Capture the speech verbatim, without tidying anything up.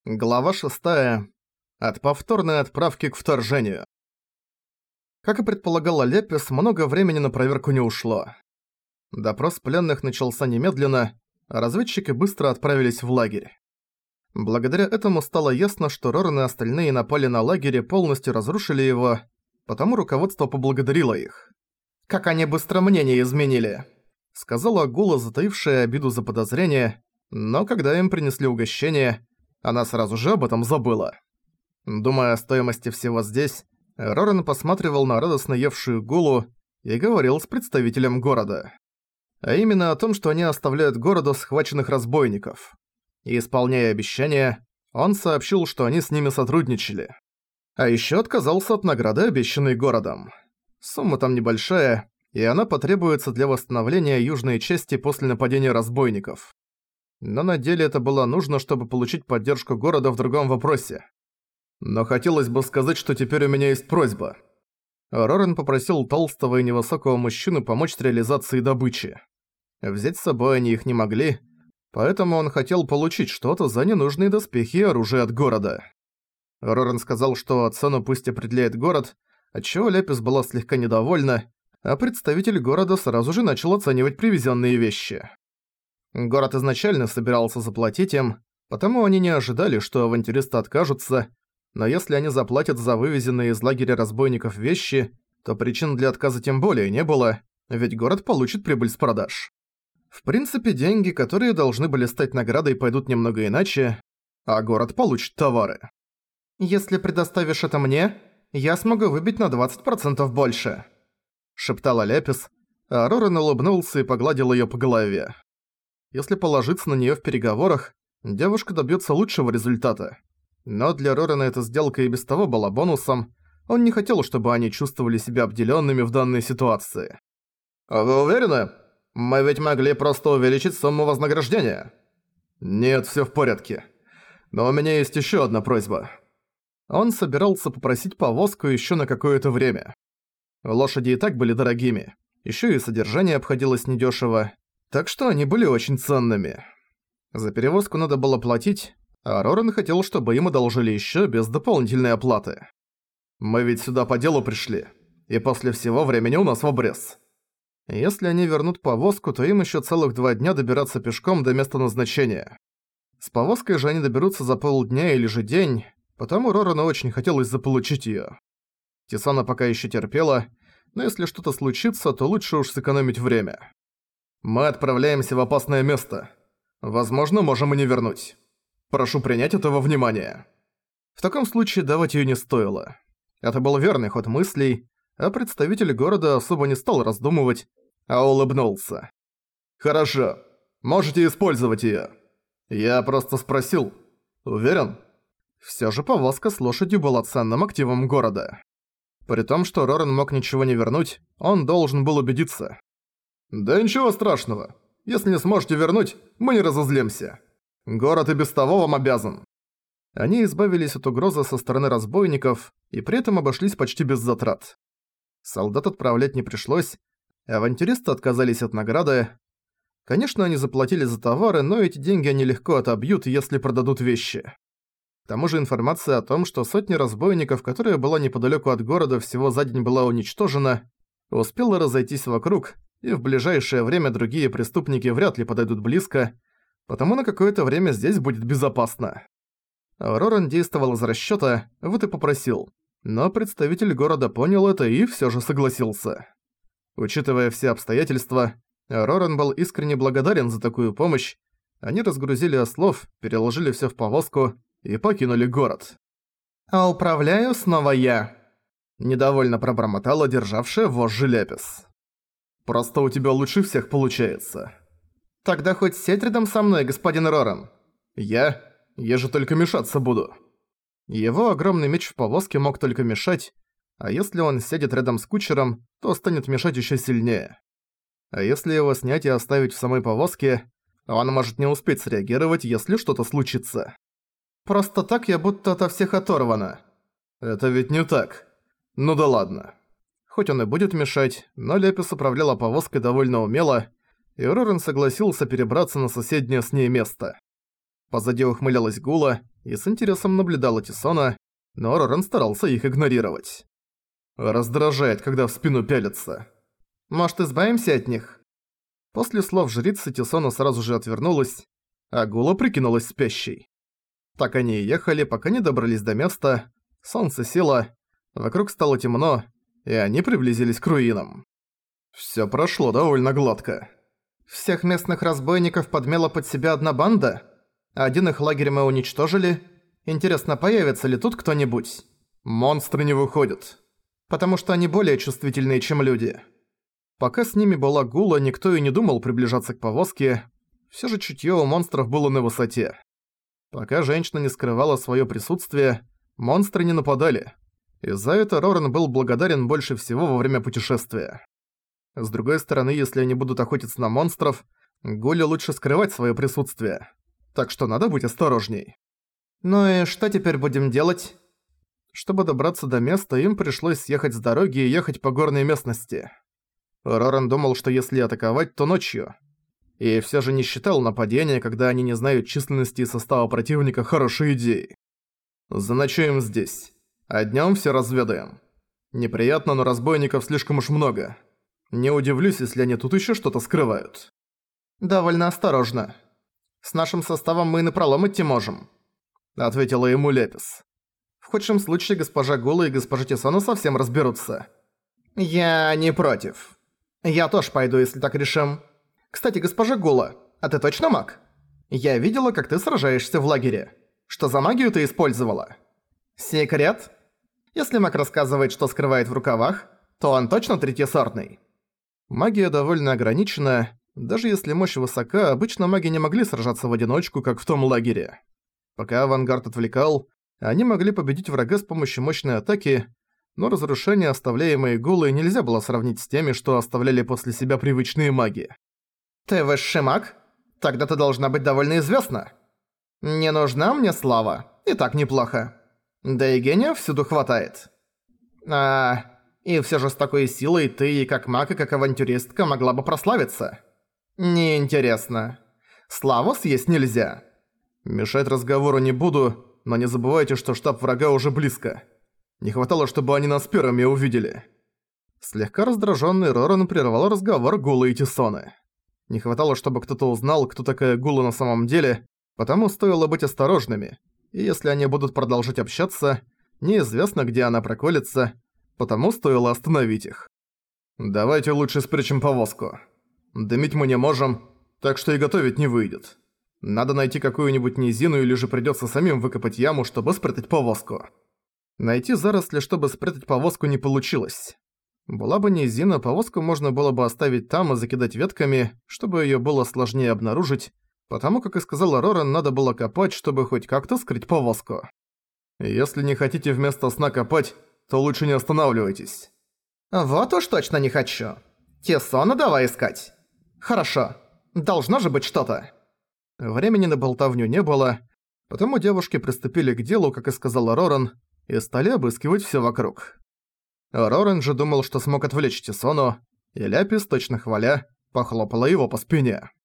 Глава шестая. От повторной отправки к вторжению. Как и предполагала Лепис, много времени на проверку не ушло. Допрос пленных начался немедленно, а разведчики быстро отправились в лагерь. Благодаря этому стало ясно, что Роран и остальные напали на лагерь и полностью разрушили его, потому руководство поблагодарило их. «Как они быстро мнение изменили!» — сказала Гула, затаившая обиду за подозрение, но когда им принесли угощение, она сразу же об этом забыла. Думая о стоимости всего здесь, Роран посматривал на радостно евшую Гулу и говорил с представителем города. А именно о том, что они оставляют городу схваченных разбойников. И, исполняя обещания, он сообщил, что они с ними сотрудничали. А ещё отказался от награды, обещанной городом. Сумма там небольшая, и она потребуется для восстановления южной части после нападения разбойников. Но на деле это было нужно, чтобы получить поддержку города в другом вопросе. Но хотелось бы сказать, что теперь у меня есть просьба. Роран попросил толстого и невысокого мужчину помочь с реализацией добычи. Взять с собой они их не могли, поэтому он хотел получить что-то за ненужные доспехи и оружие от города. Роран сказал, что цену пусть определяет город, отчего Лепис была слегка недовольна, а представитель города сразу же начал оценивать привезенные вещи. Город изначально собирался заплатить им, потому они не ожидали, что авантюристы откажутся, но если они заплатят за вывезенные из лагеря разбойников вещи, то причин для отказа тем более не было, ведь город получит прибыль с продаж. В принципе, деньги, которые должны были стать наградой, пойдут немного иначе, а город получит товары. «Если предоставишь это мне, я смогу выбить на двадцать процентов больше», — шептала Лепис, а Роран улыбнулся и погладил её по голове. Если положиться на неё в переговорах, девушка добьётся лучшего результата. Но для Рорана эта сделка и без того была бонусом, он не хотел, чтобы они чувствовали себя обделёнными в данной ситуации. «А вы уверены? Мы ведь могли просто увеличить сумму вознаграждения». «Нет, всё в порядке. Но у меня есть ещё одна просьба». Он собирался попросить повозку ещё на какое-то время. Лошади и так были дорогими, ещё и содержание обходилось недёшево. Так что они были очень ценными. За перевозку надо было платить, а Роран хотел, чтобы им одолжили ещё без дополнительной оплаты. «Мы ведь сюда по делу пришли, и после всего времени у нас в обрез. Если они вернут повозку, то им ещё целых два дня добираться пешком до места назначения. С повозкой же они доберутся за полдня или же день, потому Рорану очень хотелось заполучить её. Тисана пока ещё терпела, но если что-то случится, то лучше уж сэкономить время. Мы отправляемся в опасное место. Возможно, можем и не вернуть. Прошу принять это во внимание». В таком случае давать её не стоило. Это был верный ход мыслей, а представитель города особо не стал раздумывать, а улыбнулся. «Хорошо. Можете использовать её. Я просто спросил. Уверен?» Всё же повозка с лошадью была ценным активом города. При том, что Роран мог ничего не вернуть, он должен был убедиться. «Да ничего страшного. Если не сможете вернуть, мы не разозлимся. Город и без того вам обязан». Они избавились от угрозы со стороны разбойников и при этом обошлись почти без затрат. Солдат отправлять не пришлось, авантюристы отказались от награды. Конечно, они заплатили за товары, но эти деньги они легко отобьют, если продадут вещи. К тому же информация о том, что сотня разбойников, которая была неподалёку от города, всего за день была уничтожена, успела разойтись вокруг, и в ближайшее время другие преступники вряд ли подойдут близко, потому на какое-то время здесь будет безопасно. Роран действовал из расчёта, вот и попросил, но представитель города понял это и всё же согласился. Учитывая все обстоятельства, Роран был искренне благодарен за такую помощь. Они разгрузили ослов, переложили всё в повозку и покинули город. «А управляю снова я», — недовольно пробормотала державшая вожжи Лепис. «Просто у тебя лучше всех получается». «Тогда хоть сядь рядом со мной, господин Роран». «Я? Я же только мешаться буду». Его огромный меч в повозке мог только мешать, а если он сядет рядом с кучером, то станет мешать ещё сильнее. А если его снять и оставить в самой повозке, он может не успеть среагировать, если что-то случится. «Просто так я будто ото всех оторвана». «Это ведь не так. Ну да ладно». Хоть он и будет мешать, но Лепис управляла повозкой довольно умело, и Роран согласился перебраться на соседнее с ней место. Позади ухмылялась Гула и с интересом наблюдала Тисона, но Роран старался их игнорировать. Раздражает, когда в спину пялятся. Может, избавимся от них? После слов жрицы Тисона сразу же отвернулась, а Гула прикинулась спящей. Так они и ехали, пока не добрались до места. Солнце село, вокруг стало темно, и они приблизились к руинам. Всё прошло довольно гладко. Всех местных разбойников подмела под себя одна банда? Один их лагерь мы уничтожили. Интересно, появится ли тут кто-нибудь? Монстры не выходят. Потому что они более чувствительные, чем люди. Пока с ними была Гула, никто и не думал приближаться к повозке. Всё же чутьё у монстров было на высоте. Пока женщина не скрывала своё присутствие, монстры не нападали. И за это Роран был благодарен больше всего во время путешествия. С другой стороны, если они будут охотиться на монстров, Гуле лучше скрывать своё присутствие. Так что надо быть осторожней. Ну и что теперь будем делать? Чтобы добраться до места, им пришлось съехать с дороги и ехать по горной местности. Роран думал, что если атаковать, то ночью. И всё же не считал нападения, когда они не знают численности и состава противника, хорошей идеей. Заночуем здесь, а днём всё разведаем. Неприятно, но разбойников слишком уж много. Не удивлюсь, если они тут ещё что-то скрывают. Довольно осторожно. С нашим составом мы и напролом идти можем, ответила ему Лепис. В худшем случае госпожа Гула и госпожа Тисона совсем разберутся. Я не против. Я тоже пойду, если так решим. Кстати, госпожа Гула, а ты точно маг? Я видела, как ты сражаешься в лагере. Что за магию ты использовала? Секрет? Если маг рассказывает, что скрывает в рукавах, то он точно третьесортный. Магия довольно ограничена. Даже если мощь высока, обычно маги не могли сражаться в одиночку, как в том лагере. Пока авангард отвлекал, они могли победить врага с помощью мощной атаки, но разрушения, оставляемые Гулой, нельзя было сравнить с теми, что оставляли после себя привычные маги. «Ты высший маг? Тогда ты должна быть довольно известна. Не нужна мне слава, и так неплохо. Да и гения всюду хватает. А, и всё же с такой силой ты и как маг, и как авантюристка могла бы прославиться. Неинтересно. Славу съесть нельзя». Мешать разговору не буду, но не забывайте, что штаб врага уже близко. Не хватало, чтобы они нас первыми увидели. Слегка раздражённый Роран прервал разговор Гулы и Тисоны. Не хватало, чтобы кто-то узнал, кто такая Гула на самом деле, потому стоило быть осторожными, и если они будут продолжать общаться, неизвестно, где она проколется, потому стоило остановить их. «Давайте лучше спрячем повозку. Дымить мы не можем, так что и готовить не выйдет. Надо найти какую-нибудь низину или же придётся самим выкопать яму, чтобы спрятать повозку». Найти заросли, чтобы спрятать повозку, не получилось. Была бы низина, повозку можно было бы оставить там и закидать ветками, чтобы её было сложнее обнаружить, потому, как и сказала Роран, надо было копать, чтобы хоть как-то скрыть повозку. Если не хотите вместо сна копать, то лучше не останавливайтесь. Вот уж точно не хочу. Тисона давай искать. Хорошо. Должно же быть что-то. Времени на болтовню не было, потому девушки приступили к делу, как и сказала Роран, и стали обыскивать всё вокруг. Роран же думал, что смог отвлечь Тисону, и Ляпис, точно хваля, похлопала его по спине.